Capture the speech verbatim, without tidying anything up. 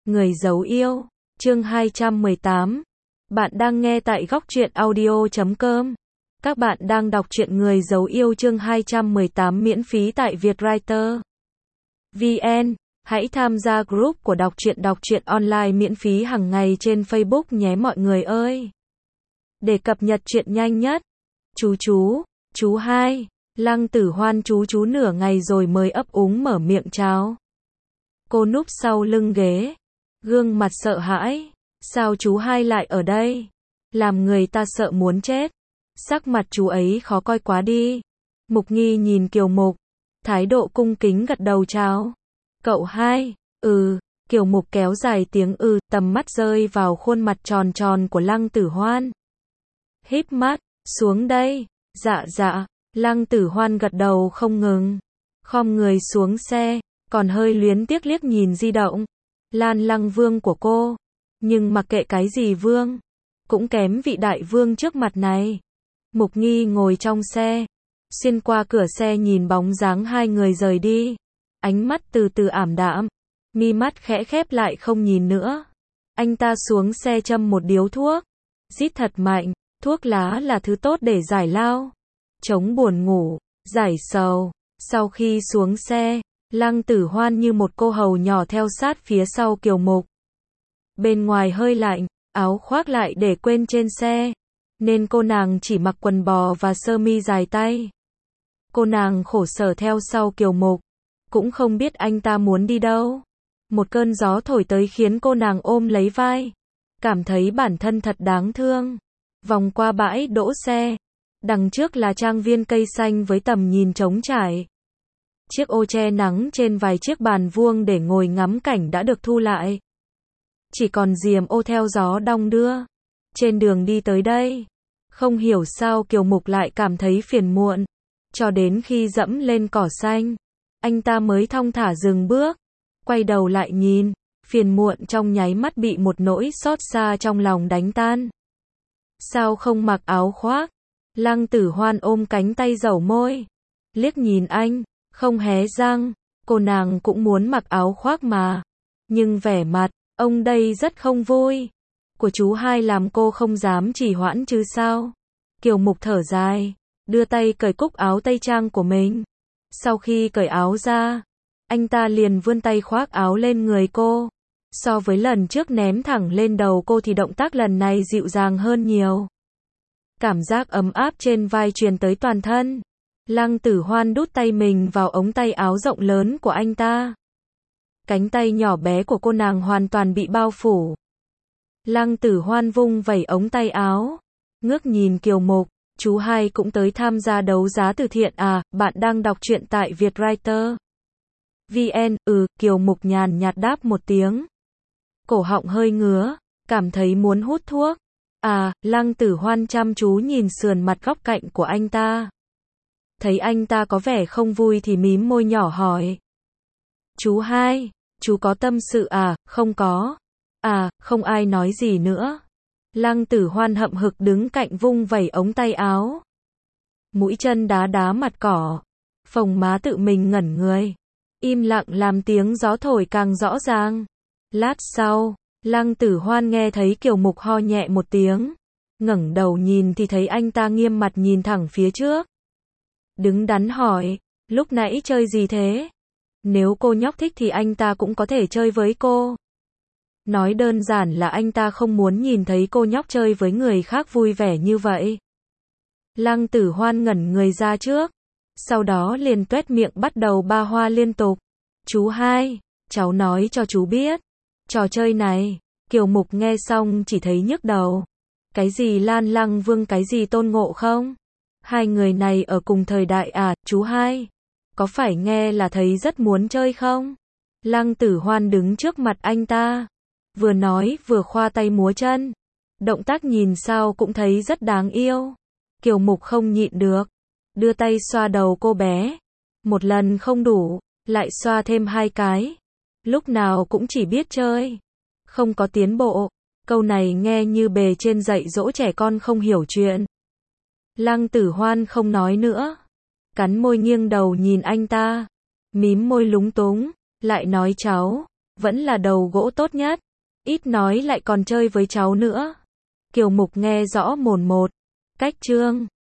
Người giấu yêu, chương hai trăm mười tám. Bạn đang nghe tại góc truyện audio chấm com. Các bạn đang đọc truyện Người giấu yêu chương hai trăm mười tám miễn phí tại Vietwriter vê en. Hãy tham gia group của đọc truyện đọc truyện online miễn phí hàng ngày trên Facebook nhé mọi người ơi. Để cập nhật truyện nhanh nhất. Chú chú, chú hai, Lăng Tử Hoan chú chú nửa ngày rồi mới ấp úng mở miệng chào. Cô núp sau lưng ghế, gương mặt sợ hãi. Sao chú hai lại ở đây? Làm người ta sợ muốn chết. Sắc mặt chú ấy khó coi quá đi. Mục Nghi nhìn Kiều Mục, thái độ cung kính gật đầu chào. Cậu hai, ừ, Kiều Mục kéo dài tiếng ừ, tầm mắt rơi vào khuôn mặt tròn tròn của Lăng Tử Hoan. Híp mắt, xuống đây. Dạ dạ, Lăng Tử Hoan gật đầu không ngừng. Khom người xuống xe, còn hơi luyến tiếc liếc nhìn di động. Lan Lăng Vương của cô. Nhưng mặc kệ cái gì vương, cũng kém vị đại vương trước mặt này. Mục Nghi ngồi trong xe, xuyên qua cửa xe nhìn bóng dáng hai người rời đi. Ánh mắt từ từ ảm đạm, mi mắt khẽ khép lại không nhìn nữa. Anh ta xuống xe châm một điếu thuốc, rít thật mạnh. Thuốc lá là thứ tốt để giải lao, chống buồn ngủ, giải sầu. Sau khi xuống xe, Lăng Tử Hoan như một cô hầu nhỏ theo sát phía sau Kiều Mục. Bên ngoài hơi lạnh, áo khoác lại để quên trên xe, nên cô nàng chỉ mặc quần bò và sơ mi dài tay. Cô nàng khổ sở theo sau Kiều Mục, cũng không biết anh ta muốn đi đâu. Một cơn gió thổi tới khiến cô nàng ôm lấy vai, cảm thấy bản thân thật đáng thương. Vòng qua bãi đỗ xe, đằng trước là trang viên cây xanh với tầm nhìn trống trải. Chiếc ô che nắng trên vài chiếc bàn vuông để ngồi ngắm cảnh đã được thu lại. Chỉ còn diềm ô theo gió đong đưa. Trên đường đi tới đây, không hiểu sao Kiều Mục lại cảm thấy phiền muộn. Cho đến khi dẫm lên cỏ xanh, anh ta mới thong thả dừng bước, quay đầu lại nhìn, phiền muộn trong nháy mắt bị một nỗi xót xa trong lòng đánh tan. Sao không mặc áo khoác? Lăng Tử Hoan ôm cánh tay dẩu môi, liếc nhìn anh, không hé răng. Cô nàng cũng muốn mặc áo khoác mà, nhưng vẻ mặt ông đây rất không vui của chú hai làm cô không dám trì hoãn chứ sao. Kiều Mục thở dài, đưa tay cởi cúc áo tây trang của mình. Sau khi cởi áo ra, anh ta liền vươn tay khoác áo lên người cô. So với lần trước ném thẳng lên đầu cô thì động tác lần này dịu dàng hơn nhiều. Cảm giác ấm áp trên vai truyền tới toàn thân. Lăng Tử Hoan đút tay mình vào ống tay áo rộng lớn của anh ta. Cánh tay nhỏ bé của cô nàng hoàn toàn bị bao phủ. Lăng Tử Hoan vung vẩy ống tay áo, ngước nhìn Kiều Mục, chú hai cũng tới tham gia đấu giá từ thiện à? Bạn đang đọc truyện tại Vietwriter vê en. Ừ, Kiều Mục nhàn nhạt đáp một tiếng. Cổ họng hơi ngứa, cảm thấy muốn hút thuốc. À, Lăng Tử Hoan chăm chú nhìn sườn mặt góc cạnh của anh ta. Thấy anh ta có vẻ không vui thì mím môi nhỏ hỏi. Chú hai, chú có tâm sự à? Không có. À, không ai nói gì nữa. Lăng Tử Hoan hậm hực đứng cạnh vung vẩy ống tay áo. Mũi chân đá đá mặt cỏ. Phồng má tự mình ngẩn người. Im lặng làm tiếng gió thổi càng rõ ràng. Lát sau, Lăng Tử Hoan nghe thấy Kiều Mục ho nhẹ một tiếng. Ngẩng đầu nhìn thì thấy anh ta nghiêm mặt nhìn thẳng phía trước. Đứng đắn hỏi, lúc nãy chơi gì thế? Nếu cô nhóc thích thì anh ta cũng có thể chơi với cô. Nói đơn giản là anh ta không muốn nhìn thấy cô nhóc chơi với người khác vui vẻ như vậy. Lăng Tử Hoan ngẩn người ra trước, sau đó liền tuét miệng bắt đầu ba hoa liên tục. Chú hai, cháu nói cho chú biết, trò chơi này, Kiều Mục nghe xong chỉ thấy nhức đầu. Cái gì Lan Lăng Vương, cái gì Tôn Ngộ Không? Hai người này ở cùng thời đại à? Chú hai, có phải nghe là thấy rất muốn chơi không? Lăng Tử Hoan đứng trước mặt anh ta, vừa nói vừa khoa tay múa chân. Động tác nhìn sao cũng thấy rất đáng yêu. Kiều Mục không nhịn được, đưa tay xoa đầu cô bé. Một lần không đủ, lại xoa thêm hai cái. Lúc nào cũng chỉ biết chơi, không có tiến bộ. Câu này nghe như bề trên dạy dỗ trẻ con không hiểu chuyện. Lăng Tử Hoan không nói nữa, cắn môi nghiêng đầu nhìn anh ta, mím môi lúng túng, lại nói cháu, vẫn là đầu gỗ tốt nhất. Ít nói lại còn chơi với cháu nữa. Kiều Mục nghe rõ mồn một. Cách chương